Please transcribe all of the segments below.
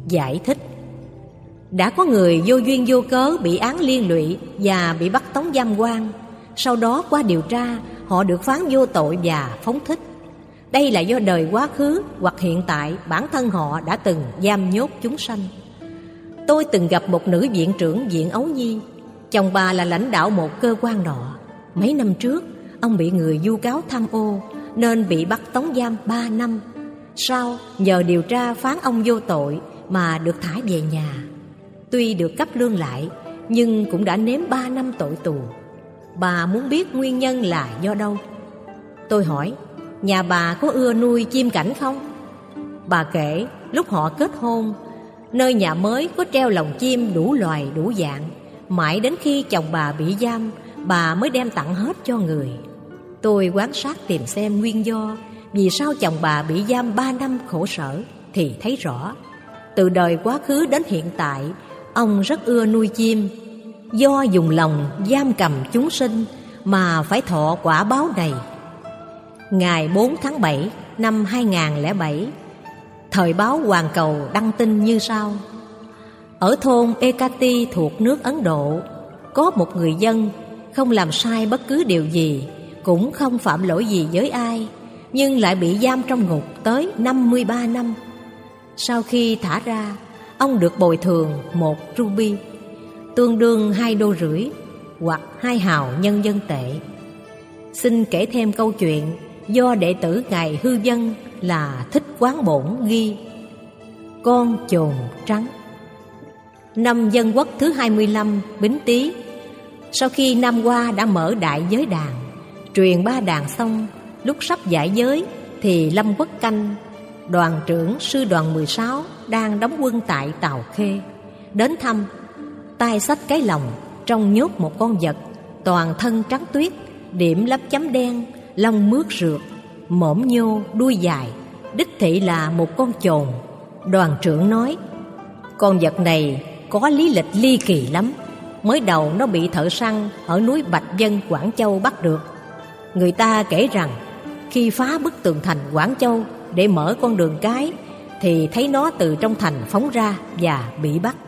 Giải thích: đã có người vô duyên vô cớ bị án liên lụy và bị bắt tống giam quan. Sau đó qua điều tra, họ được phán vô tội và phóng thích. Đây là do đời quá khứ hoặc hiện tại bản thân họ đã từng giam nhốt chúng sanh. Tôi từng gặp một nữ viện trưởng viện Ấu Nhi. Chồng bà là lãnh đạo một cơ quan nọ. Mấy năm trước, ông bị người vu cáo tham ô nên bị bắt tống giam 3 năm. Sau nhờ điều tra phán ông vô tội mà được thả về nhà. Tuy được cấp lương lại nhưng cũng đã nếm 3 năm tội tù. Bà muốn biết nguyên nhân là do đâu. Tôi hỏi: nhà bà có ưa nuôi chim cảnh không? Bà kể lúc họ kết hôn, nơi nhà mới có treo lồng chim đủ loài đủ dạng. Mãi đến khi chồng bà bị giam, bà mới đem tặng hết cho người. Tôi quan sát tìm xem nguyên do vì sao chồng bà bị giam 3 năm khổ sở thì thấy rõ. Từ đời quá khứ đến hiện tại, ông rất ưa nuôi chim. Do dùng lòng giam cầm chúng sinh mà phải thọ quả báo này. Ngày 4 tháng 7 năm 2007, thời báo Hoàn Cầu đăng tin như sau: ở thôn Ekati thuộc nước Ấn Độ, có một người dân không làm sai bất cứ điều gì, cũng không phạm lỗi gì với ai, nhưng lại bị giam trong ngục tới 53 năm. Sau khi thả ra, ông được bồi thường 1 ruby, tương đương 2,5 đô hoặc 2 hào nhân dân tệ. Xin kể thêm câu chuyện do đệ tử Ngài Hư Vân là Thích Quán Bổn ghi: con chồn trắng. Năm Dân Quốc thứ 25 Bính Tý, sau khi Nam Hoa đã mở đại giới đàn, truyền 3 đàn xong, lúc sắp giải giới thì Lâm Quốc Canh, đoàn trưởng sư đoàn 16 đang đóng quân tại Tào Khê, đến thăm. tay xách cái lồng, trong nhốt một con vật, toàn thân trắng tuyết, điểm lấp chấm đen, lông mướt rượt, mõm nhô, đuôi dài, đích thị là một con chồn. Đoàn trưởng nói: con vật này có lý lịch ly kỳ lắm. Mới đầu nó bị thợ săn ở núi Bạch Vân, Quảng Châu bắt được. Người ta kể rằng khi phá bức tường thành Quảng Châu để mở con đường cái thì thấy nó từ trong thành phóng ra và bị bắt.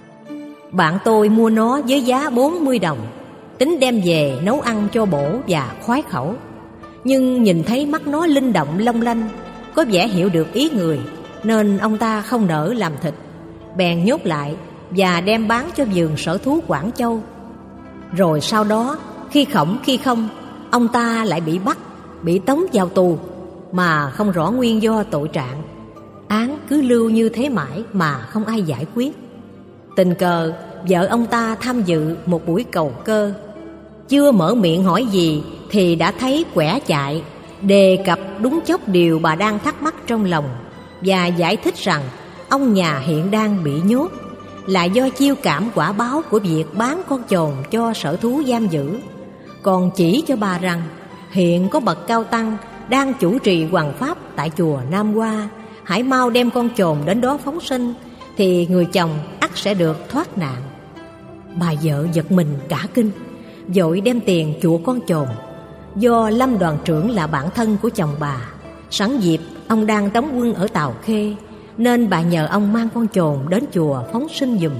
Bạn tôi mua nó với giá 40 đồng, tính đem về nấu ăn cho bổ và khoái khẩu. Nhưng nhìn thấy mắt nó linh động long lanh, có vẻ hiểu được ý người, nên ông ta không nỡ làm thịt, bèn nhốt lại và đem bán cho vườn sở thú Quảng Châu. Rồi sau đó, khi khổng khi không, ông ta lại bị bắt, bị tống vào tù mà không rõ nguyên do tội trạng. Án cứ lưu như thế mãi mà không ai giải quyết. Tình cờ vợ ông ta tham dự một buổi cầu cơ, chưa mở miệng hỏi gì thì đã thấy quẻ chạy, đề cập đúng chốc điều bà đang thắc mắc trong lòng, và giải thích rằng ông nhà hiện đang bị nhốt là do chiêu cảm quả báo của việc bán con chồn cho sở thú giam giữ. Còn chỉ cho bà rằng hiện có bậc cao tăng đang chủ trì hoằng pháp tại chùa Nam Hoa, hãy mau đem con chồn đến đó phóng sinh thì người chồng ắt sẽ được thoát nạn. Bà vợ giật mình cả kinh, vội đem tiền chuộc con chồn. Do Lâm đoàn trưởng là bạn thân của chồng bà, sẵn dịp ông đang đóng quân ở Tào Khê, nên bà nhờ ông mang con chồn đến chùa phóng sinh giùm.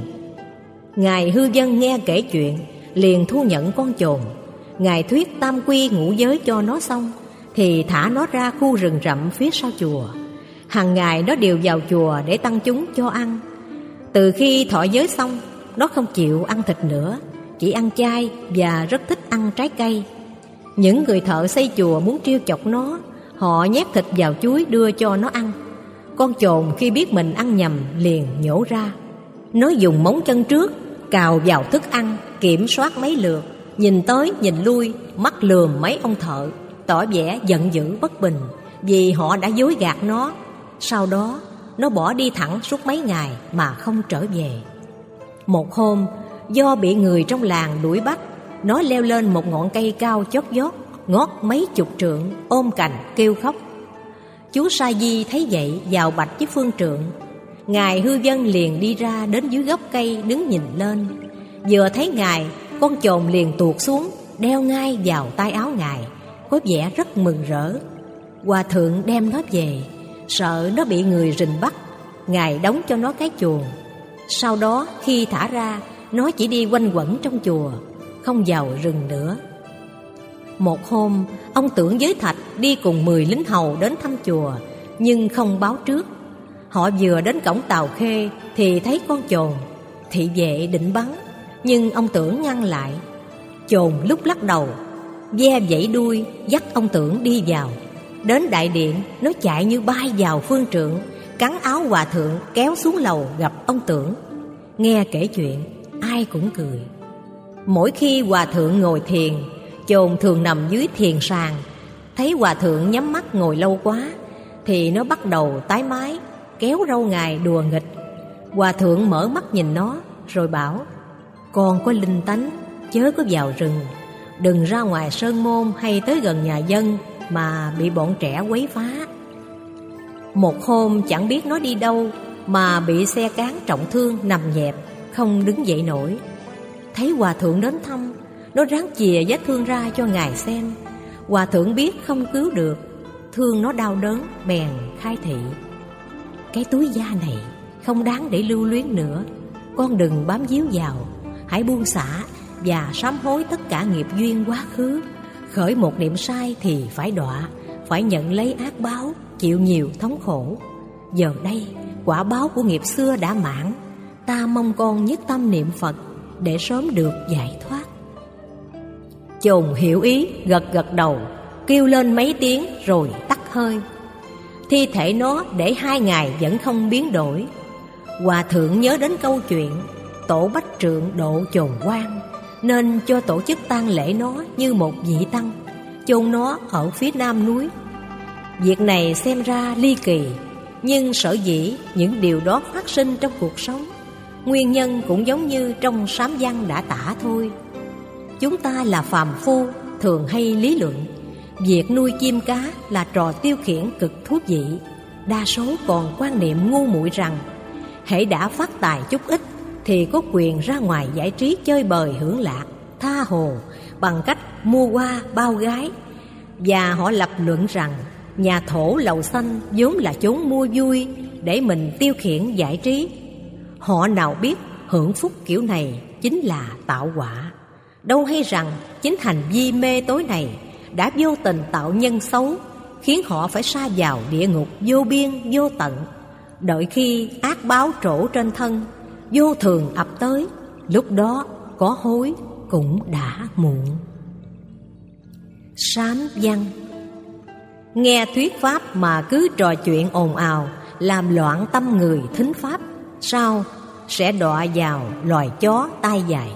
Ngài Hư Vân nghe kể chuyện, liền thu nhận con chồn. Ngài thuyết tam quy ngũ giới cho nó xong thì thả nó ra khu rừng rậm phía sau chùa. Hàng ngày nó đều vào chùa để tăng chúng cho ăn. Từ khi thọ giới xong, nó không chịu ăn thịt nữa, chỉ ăn chay và rất thích ăn trái cây. Những người thợ xây chùa muốn trêu chọc nó, họ nhét thịt vào chuối đưa cho nó ăn. Con chồn khi biết mình ăn nhầm liền nhổ ra. Nó dùng móng chân trước cào vào thức ăn, kiểm soát mấy lượt, nhìn tới nhìn lui, mắt lườm mấy ông thợ, tỏ vẻ giận dữ bất bình vì họ đã dối gạt nó. Sau đó nó bỏ đi thẳng suốt mấy ngày mà không trở về. Một hôm, do bị người trong làng đuổi bắt, nó leo lên một ngọn cây cao chót vót, ngót mấy chục trượng, ôm cành kêu khóc. Chú Sa Di thấy vậy vào bạch với phương trượng. Ngài Hư Vân liền đi ra đến dưới gốc cây đứng nhìn lên. Vừa thấy ngài, con chồn liền tuột xuống, đeo ngay vào tay áo ngài, có vẻ rất mừng rỡ. Hòa thượng đem nó về, sợ nó bị người rình bắt. Ngài đóng cho nó cái chuồng. Sau đó khi thả ra, nó chỉ đi quanh quẩn trong chùa, không vào rừng nữa. Một hôm, ông Tưởng với Thạch đi cùng 10 lính hầu đến thăm chùa, nhưng không báo trước. Họ vừa đến cổng Tàu Khê thì thấy con chồn. Thị vệ định bắn, nhưng ông Tưởng ngăn lại. Chồn lúc lắc đầu, ve vẫy đuôi dắt ông Tưởng đi vào. Đến đại điện, nó chạy như bay vào phương trượng, cắn áo hòa thượng kéo xuống lầu gặp ông Tưởng. Nghe kể chuyện, ai cũng cười. Mỗi khi hòa thượng ngồi thiền, chồn thường nằm dưới thiền sàn. Thấy hòa thượng nhắm mắt ngồi lâu quá thì nó bắt đầu tái mái, kéo râu ngài đùa nghịch. Hòa thượng mở mắt nhìn nó rồi bảo: con có linh tánh, chớ có vào rừng, đừng ra ngoài sơn môn hay tới gần nhà dân mà bị bọn trẻ quấy phá. Một hôm chẳng biết nó đi đâu mà bị xe cán trọng thương nằm nhẹp, không đứng dậy nổi. Thấy hòa thượng đến thăm, nó ráng chìa vết thương ra cho ngài xem. Hòa thượng biết không cứu được, thương nó đau đớn, bèn khai thị: cái túi da này không đáng để lưu luyến nữa, con đừng bám víu vào, hãy buông xả và sám hối tất cả nghiệp duyên quá khứ. Khởi một niệm sai thì phải đọa, phải nhận lấy ác báo, chịu nhiều thống khổ. Giờ đây quả báo của nghiệp xưa đã mãn, ta mong con nhất tâm niệm Phật để sớm được giải thoát. Chồn hiểu ý, gật gật đầu, kêu lên mấy tiếng rồi tắt hơi. Thi thể nó để 2 ngày vẫn không biến đổi. Hòa thượng nhớ đến câu chuyện tổ bách trượng độ chồn quan, nên cho tổ chức tang lễ nó như một vị tăng, chôn nó ở phía nam núi. Việc này xem ra ly kỳ, nhưng sở dĩ những điều đó phát sinh trong cuộc sống, nguyên nhân cũng giống như trong sám văn đã tả thôi. Chúng ta là phàm phu, thường hay lý luận việc nuôi chim cá là trò tiêu khiển cực thú vị. Đa số còn quan niệm ngu muội rằng hễ đã phát tài chút ít thì có quyền ra ngoài giải trí chơi bời hưởng lạc, tha hồ bằng cách mua hoa bao gái. Và họ lập luận rằng nhà thổ lầu xanh vốn là chốn mua vui để mình tiêu khiển giải trí. Họ nào biết hưởng phúc kiểu này chính là tạo quả. Đâu hay rằng chính hành vi mê tối này đã vô tình tạo nhân xấu, khiến họ phải sa vào địa ngục vô biên vô tận. Đợi khi ác báo trổ trên thân, vô thường ập tới, lúc đó có hối cũng đã muộn. Sám văn. Nghe thuyết pháp mà cứ trò chuyện ồn ào, làm loạn tâm người thính pháp, sao sẽ đọa vào loài chó tai dài.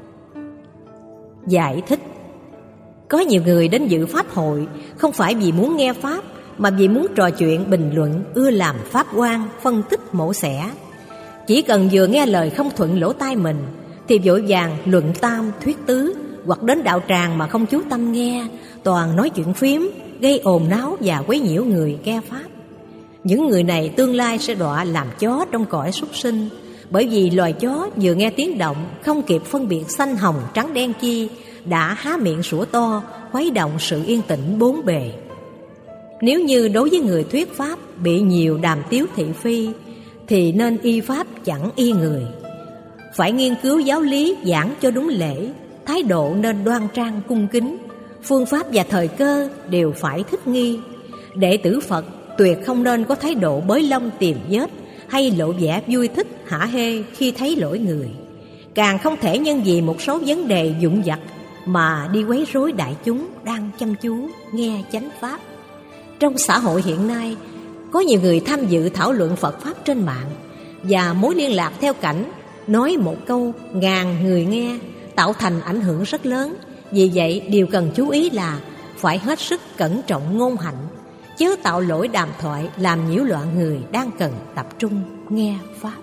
Giải thích. Có nhiều người đến dự pháp hội không phải vì muốn nghe pháp, mà vì muốn trò chuyện bình luận, ưa làm pháp quan, phân tích mổ xẻ. Chỉ cần vừa nghe lời không thuận lỗ tai mình thì vội vàng luận tam thuyết tứ, hoặc đến đạo tràng mà không chú tâm nghe, toàn nói chuyện phím, gây ồn náo và quấy nhiễu người nghe pháp. Những người này tương lai sẽ đọa làm chó trong cõi súc sinh, bởi vì loài chó vừa nghe tiếng động không kịp phân biệt xanh hồng trắng đen chi, đã há miệng sủa to, khuấy động sự yên tĩnh bốn bề. Nếu như đối với người thuyết pháp bị nhiều đàm tiếu thị phi thì nên y pháp chẳng y người. Phải nghiên cứu giáo lý giảng cho đúng lễ, thái độ nên đoan trang cung kính, phương pháp và thời cơ đều phải thích nghi. Đệ tử Phật tuyệt không nên có thái độ bới lông tìm vết hay lộ vẻ vui thích hả hê khi thấy lỗi người. Càng không thể nhân vì một số vấn đề vụn vặt mà đi quấy rối đại chúng đang chăm chú nghe chánh pháp. Trong xã hội hiện nay, có nhiều người tham dự thảo luận Phật pháp trên mạng, và mối liên lạc theo cảnh nói một câu ngàn người nghe, tạo thành ảnh hưởng rất lớn. Vì vậy điều cần chú ý là phải hết sức cẩn trọng ngôn hạnh, chớ tạo lỗi đàm thoại làm nhiễu loạn người đang cần tập trung nghe pháp.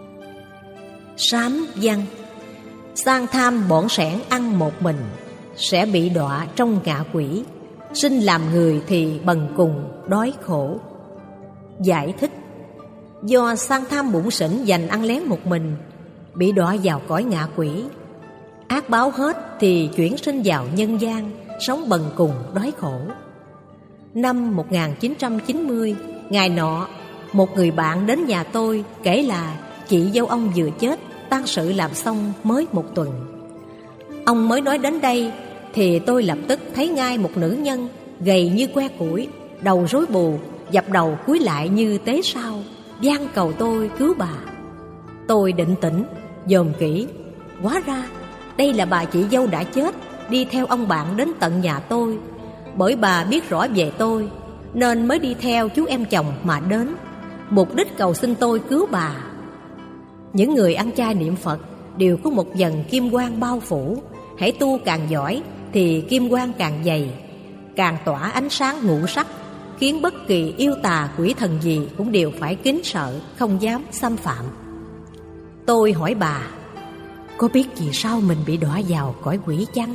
Sám văn. Sang tham bỏn sẻn ăn một mình, sẽ bị đọa trong ngạ quỷ. Sinh làm người thì bần cùng đói khổ. Giải thích. Do sang tham bủn xỉn dành ăn lén một mình, bị đọa vào cõi ngạ quỷ. Ác báo hết thì chuyển sinh vào nhân gian, sống bần cùng đói khổ. Năm 1990, ngày nọ một người bạn đến nhà tôi kể là chị dâu ông vừa chết, tang sự làm xong mới 1 tuần. Ông mới nói đến đây thì tôi lập tức thấy ngay một nữ nhân gầy như que củi, đầu rối bù, dập đầu cúi lại như tế sao, van cầu tôi cứu bà. Tôi định tĩnh, dòm kỹ, hóa ra đây là bà chị dâu đã chết, đi theo ông bạn đến tận nhà tôi. Bởi bà biết rõ về tôi nên mới đi theo chú em chồng mà đến, mục đích cầu xin tôi cứu bà. Những người ăn chay niệm Phật đều có một dần kim quang bao phủ. Hãy tu càng giỏi thì kim quang càng dày, càng tỏa ánh sáng ngũ sắc, khiến bất kỳ yêu tà quỷ thần gì cũng đều phải kính sợ, không dám xâm phạm. Tôi hỏi bà, có biết vì sao mình bị đọa vào cõi quỷ chăng?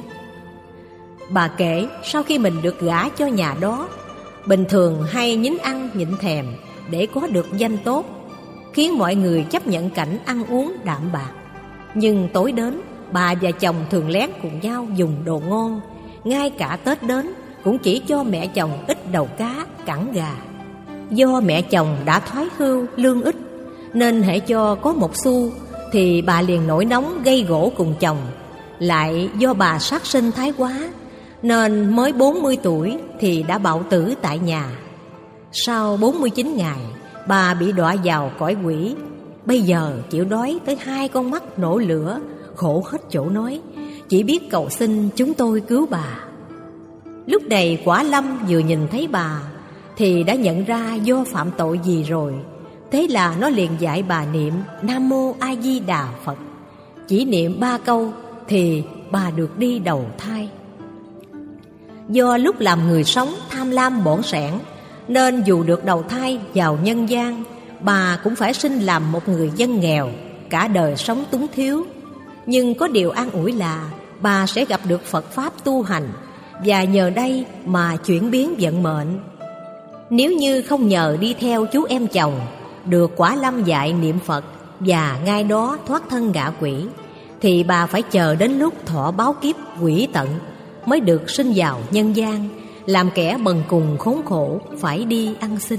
Bà kể sau khi mình được gả cho nhà đó, bình thường hay nhịn ăn nhịn thèm để có được danh tốt, khiến mọi người chấp nhận cảnh ăn uống đạm bạc. Nhưng tối đến, bà và chồng thường lén cùng nhau dùng đồ ngon. Ngay cả Tết đến cũng chỉ cho mẹ chồng ít đầu cá, cẳng gà. Do mẹ chồng đã thoái hưu, lương ít, nên hễ cho có 1 xu thì bà liền nổi nóng gây gổ cùng chồng. Lại do bà sát sinh thái quá, nên mới 40 tuổi thì đã bạo tử tại nhà. Sau 49 ngày, bà bị đọa vào cõi quỷ. Bây giờ chịu đói tới 2 con mắt nổ lửa, khổ hết chỗ nói, chỉ biết cầu xin chúng tôi cứu bà. Lúc này Quả Lâm vừa nhìn thấy bà thì đã nhận ra do phạm tội gì rồi. Thế là nó liền dạy bà niệm Nam Mô A Di Đà Phật. Chỉ niệm 3 câu thì bà được đi đầu thai. Do lúc làm người sống tham lam bỏn sẻn, nên dù được đầu thai vào nhân gian, bà cũng phải sinh làm một người dân nghèo, cả đời sống túng thiếu. Nhưng có điều an ủi là bà sẽ gặp được Phật Pháp tu hành, và nhờ đây mà chuyển biến vận mệnh. Nếu như không nhờ đi theo chú em chồng, được Quả Lâm dạy niệm Phật và ngay đó thoát thân ngạ quỷ, thì bà phải chờ đến lúc thọ báo kiếp quỷ tận mới được sinh vào nhân gian, làm kẻ bần cùng khốn khổ phải đi ăn xin.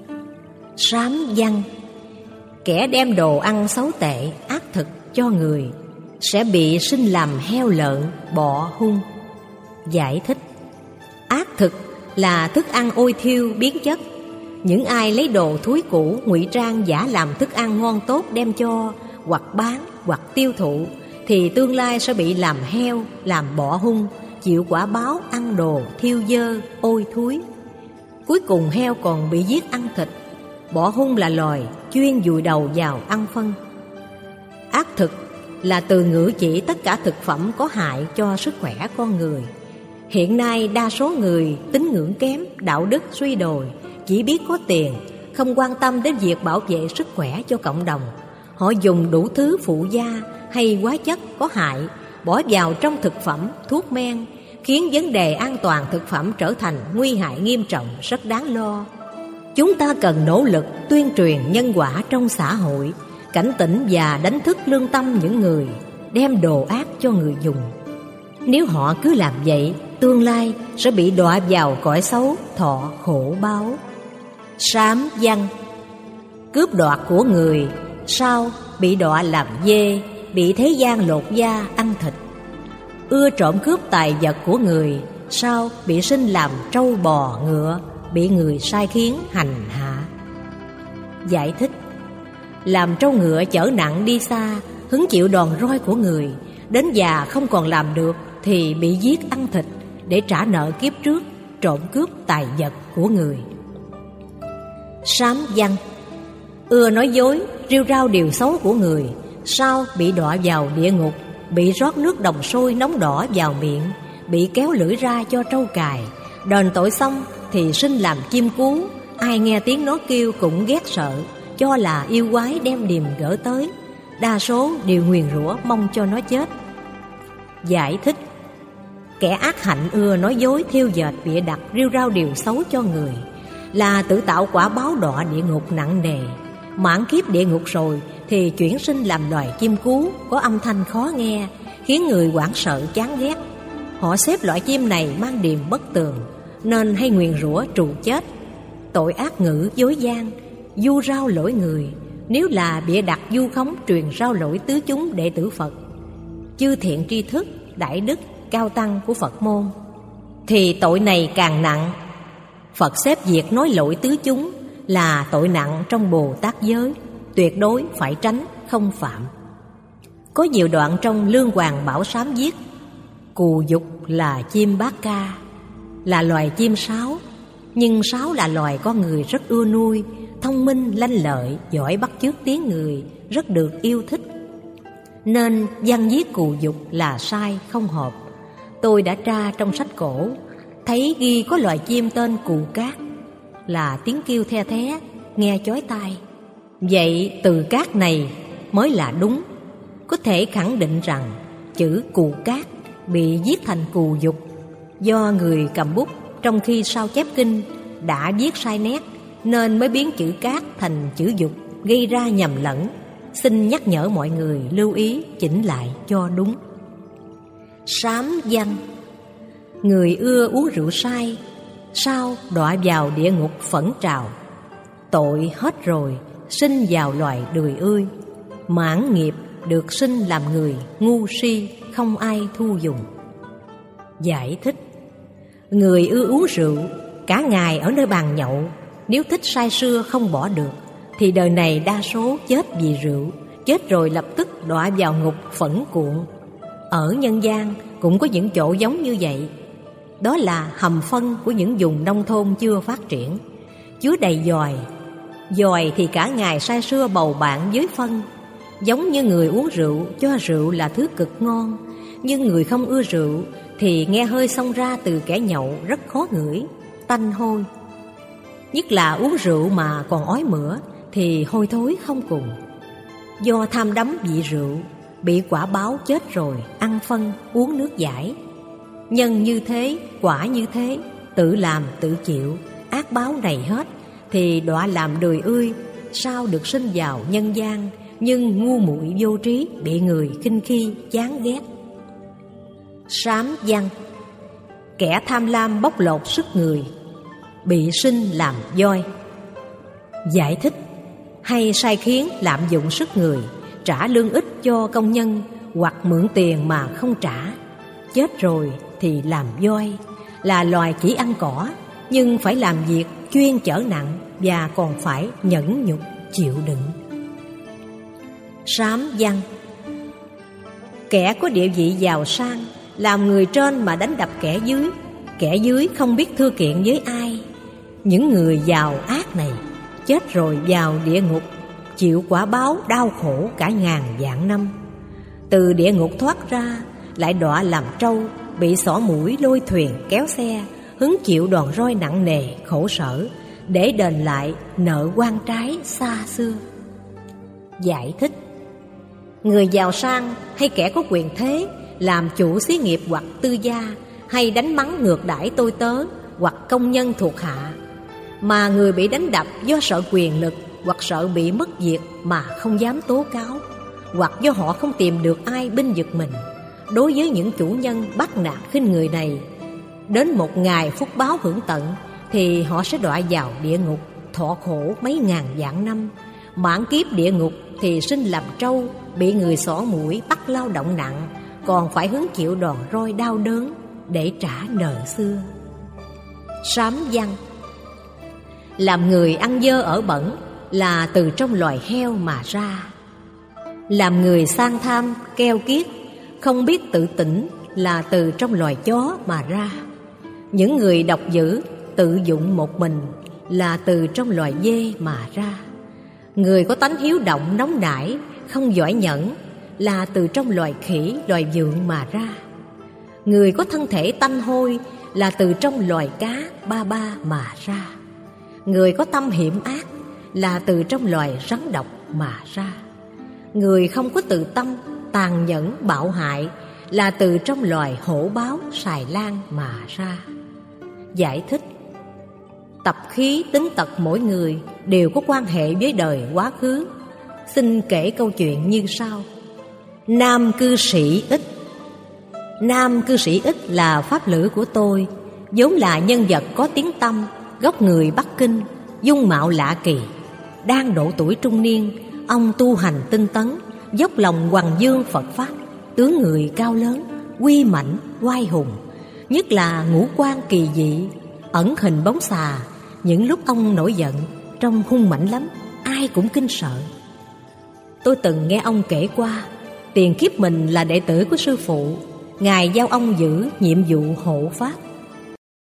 Sám văn: kẻ đem đồ ăn xấu tệ, ác thực cho người sẽ bị sinh làm heo lợn, bọ hung. Giải thích: ác thực là thức ăn ôi thiêu biến chất. Những ai lấy đồ thúi cũ ngụy trang giả làm thức ăn ngon tốt đem cho, hoặc bán hoặc tiêu thụ, thì tương lai sẽ bị làm heo, làm bọ hung, chịu quả báo ăn đồ thiêu dơ, ôi thúi. Cuối cùng heo còn bị giết ăn thịt. Bọ hung là loài chuyên vùi đầu vào ăn phân. Ác thực là từ ngữ chỉ tất cả thực phẩm có hại cho sức khỏe con người. Hiện nay đa số người tín ngưỡng kém, đạo đức suy đồi, chỉ biết có tiền, không quan tâm đến việc bảo vệ sức khỏe cho cộng đồng. Họ dùng đủ thứ phụ gia hay hóa chất có hại bỏ vào trong thực phẩm, thuốc men, khiến vấn đề an toàn thực phẩm trở thành nguy hại nghiêm trọng, rất đáng lo. Chúng ta cần nỗ lực tuyên truyền nhân quả trong xã hội, cảnh tỉnh và đánh thức lương tâm những người đem đồ ác cho người dùng. Nếu họ cứ làm vậy, tương lai sẽ bị đọa vào cõi xấu, thọ khổ báo. Sám văn: cướp đoạt của người, sau bị đọa làm dê, bị thế gian lột da ăn thịt. Ưa trộm cướp tài vật của người, sau bị sinh làm trâu bò ngựa, bị người sai khiến hành hạ. Giải thích: làm trâu ngựa chở nặng đi xa, hứng chịu đòn roi của người, đến già không còn làm được thì bị giết ăn thịt để trả nợ kiếp trước trộm cướp tài vật của người. Sám văn: ưa nói dối, rêu rao điều xấu của người, sau bị đọa vào địa ngục, bị rót nước đồng sôi nóng đỏ vào miệng, bị kéo lưỡi ra cho trâu cài. Đền tội xong thì sinh làm chim cú, ai nghe tiếng nó kêu cũng ghét sợ, cho là yêu quái đem điềm gỡ tới. Đa số đều nguyền rủa mong cho nó chết. Giải thích: kẻ ác hạnh ưa nói dối, thiêu dệt, bịa đặt, rêu rao điều xấu cho người là tự tạo quả báo đọa địa ngục nặng nề. Mãn kiếp địa ngục rồi thì chuyển sinh làm loài chim cú, có âm thanh khó nghe, khiến người hoảng sợ chán ghét. Họ xếp loại chim này mang điềm bất tường, nên hay nguyền rủa trù chết. Tội ác ngữ dối gian, vu rao lỗi người, nếu là bịa đặt vu khống truyền rao lỗi tứ chúng đệ tử Phật, chư thiện tri thức, đại đức, cao tăng của Phật môn, thì tội này càng nặng. Phật xếp việc nói lỗi tứ chúng là tội nặng trong Bồ Tát giới, tuyệt đối phải tránh, không phạm. Có nhiều đoạn trong Lương Hoàng Bảo Sám viết: cù dục là chim bát ca, là loài chim sáo, nhưng sáo là loài con người rất ưa nuôi, thông minh, lanh lợi, giỏi bắt chước tiếng người, rất được yêu thích. Nên văn viết cù dục là sai, không hợp. Tôi đã tra trong sách cổ, thấy ghi có loài chim tên cù cát, là tiếng kêu the thé, nghe chói tai. Vậy từ cát này mới là đúng. Có thể khẳng định rằng chữ cù cát bị viết thành cù dục do người cầm bút trong khi sao chép kinh đã viết sai nét, nên mới biến chữ cát thành chữ dục, gây ra nhầm lẫn. Xin nhắc nhở mọi người lưu ý chỉnh lại cho đúng. Sám văn: người ưa uống rượu say, sao đọa vào địa ngục phẫn trào. Tội hết rồi, sinh vào loài đười ươi, mãn nghiệp được sinh làm người ngu si, không ai thu dùng. Giải thích: người ưa uống rượu, cả ngày ở nơi bàn nhậu, nếu thích say sưa không bỏ được, thì đời này đa số chết vì rượu, chết rồi lập tức đọa vào ngục phẫn cuộn. Ở nhân gian cũng có những chỗ giống như vậy. Đó là hầm phân của những vùng nông thôn chưa phát triển, chứa đầy giòi. Giòi thì cả ngày say sưa bầu bạn với phân. Giống như người uống rượu, cho rượu là thứ cực ngon, nhưng người không ưa rượu thì nghe hơi xông ra từ kẻ nhậu rất khó ngửi, tanh hôi. Nhất là uống rượu mà còn ói mửa thì hôi thối không cùng. Do tham đắm vị rượu, bị quả báo chết rồi, ăn phân, uống nước giải. Nhân như thế, quả như thế, tự làm tự chịu, ác báo này hết, thì đọa làm đười ươi, sao được sinh vào nhân gian, nhưng ngu muội vô trí, bị người khinh khi, chán ghét. Sám văn: kẻ tham lam bóc lột sức người, bị sinh làm voi. Giải thích: hay sai khiến lạm dụng sức người, trả lương ích cho công nhân, hoặc mượn tiền mà không trả, chết rồi thì làm voi, là loài chỉ ăn cỏ, nhưng phải làm việc chuyên chở nặng và còn phải nhẫn nhục chịu đựng. Sám văn: kẻ có địa vị giàu sang, làm người trên mà đánh đập kẻ dưới không biết thưa kiện với ai. Những người giàu ác này chết rồi vào địa ngục, chịu quả báo đau khổ cả ngàn vạn năm. Từ địa ngục thoát ra, lại đọa làm trâu, bị xỏ mũi lôi thuyền kéo xe, hứng chịu đòn roi nặng nề khổ sở, để đền lại nợ oan trái xa xưa. Giải thích: người giàu sang hay kẻ có quyền thế, làm chủ xí nghiệp hoặc tư gia, hay đánh mắng ngược đãi tôi tớ hoặc công nhân thuộc hạ, mà người bị đánh đập do sợ quyền lực hoặc sợ bị mất việc mà không dám tố cáo, hoặc do họ không tìm được ai bênh vực mình. Đối với những chủ nhân bắt nạt khinh người này, đến một ngày phúc báo hưởng tận, thì họ sẽ đọa vào địa ngục, thọ khổ mấy ngàn vạn năm. Mãn kiếp địa ngục thì sinh làm trâu, bị người xỏ mũi bắt lao động nặng, còn phải hứng chịu đòn roi đau đớn để trả nợ xưa. Sám văn: làm người ăn dơ ở bẩn, là từ trong loài heo mà ra. Làm người sang tham, keo kiết, không biết tự tỉnh, là từ trong loài chó mà ra. Những người độc dữ, tự dụng một mình, là từ trong loài dê mà ra. Người có tánh hiếu động nóng nảy, không giỏi nhẫn, là từ trong loài khỉ, loài vượn mà ra. Người có thân thể tanh hôi, là từ trong loài cá, ba ba mà ra. Người có tâm hiểm ác, là từ trong loài rắn độc mà ra. Người không có từ tâm, tàn nhẫn, bạo hại, là từ trong loài hổ báo, xài lang mà ra. Giải thích: tập khí tính tật mỗi người đều có quan hệ với đời quá khứ. Xin kể câu chuyện như sau. Nam cư sĩ Ích. Nam cư sĩ Ích là pháp lữ của tôi, vốn là nhân vật có tiếng tăm, gốc người Bắc Kinh, dung mạo lạ kỳ. đang độ tuổi trung niên, ông tu hành tinh tấn, dốc lòng hoằng dương Phật Pháp, tướng người cao lớn, uy mãnh, oai hùng, nhất là ngũ quan kỳ dị, ẩn hình bóng xà. Những lúc ông nổi giận, trông hung mãnh lắm, ai cũng kinh sợ. Tôi từng nghe ông kể qua, tiền kiếp mình là đệ tử của sư phụ, Ngài giao ông giữ nhiệm vụ hộ Pháp.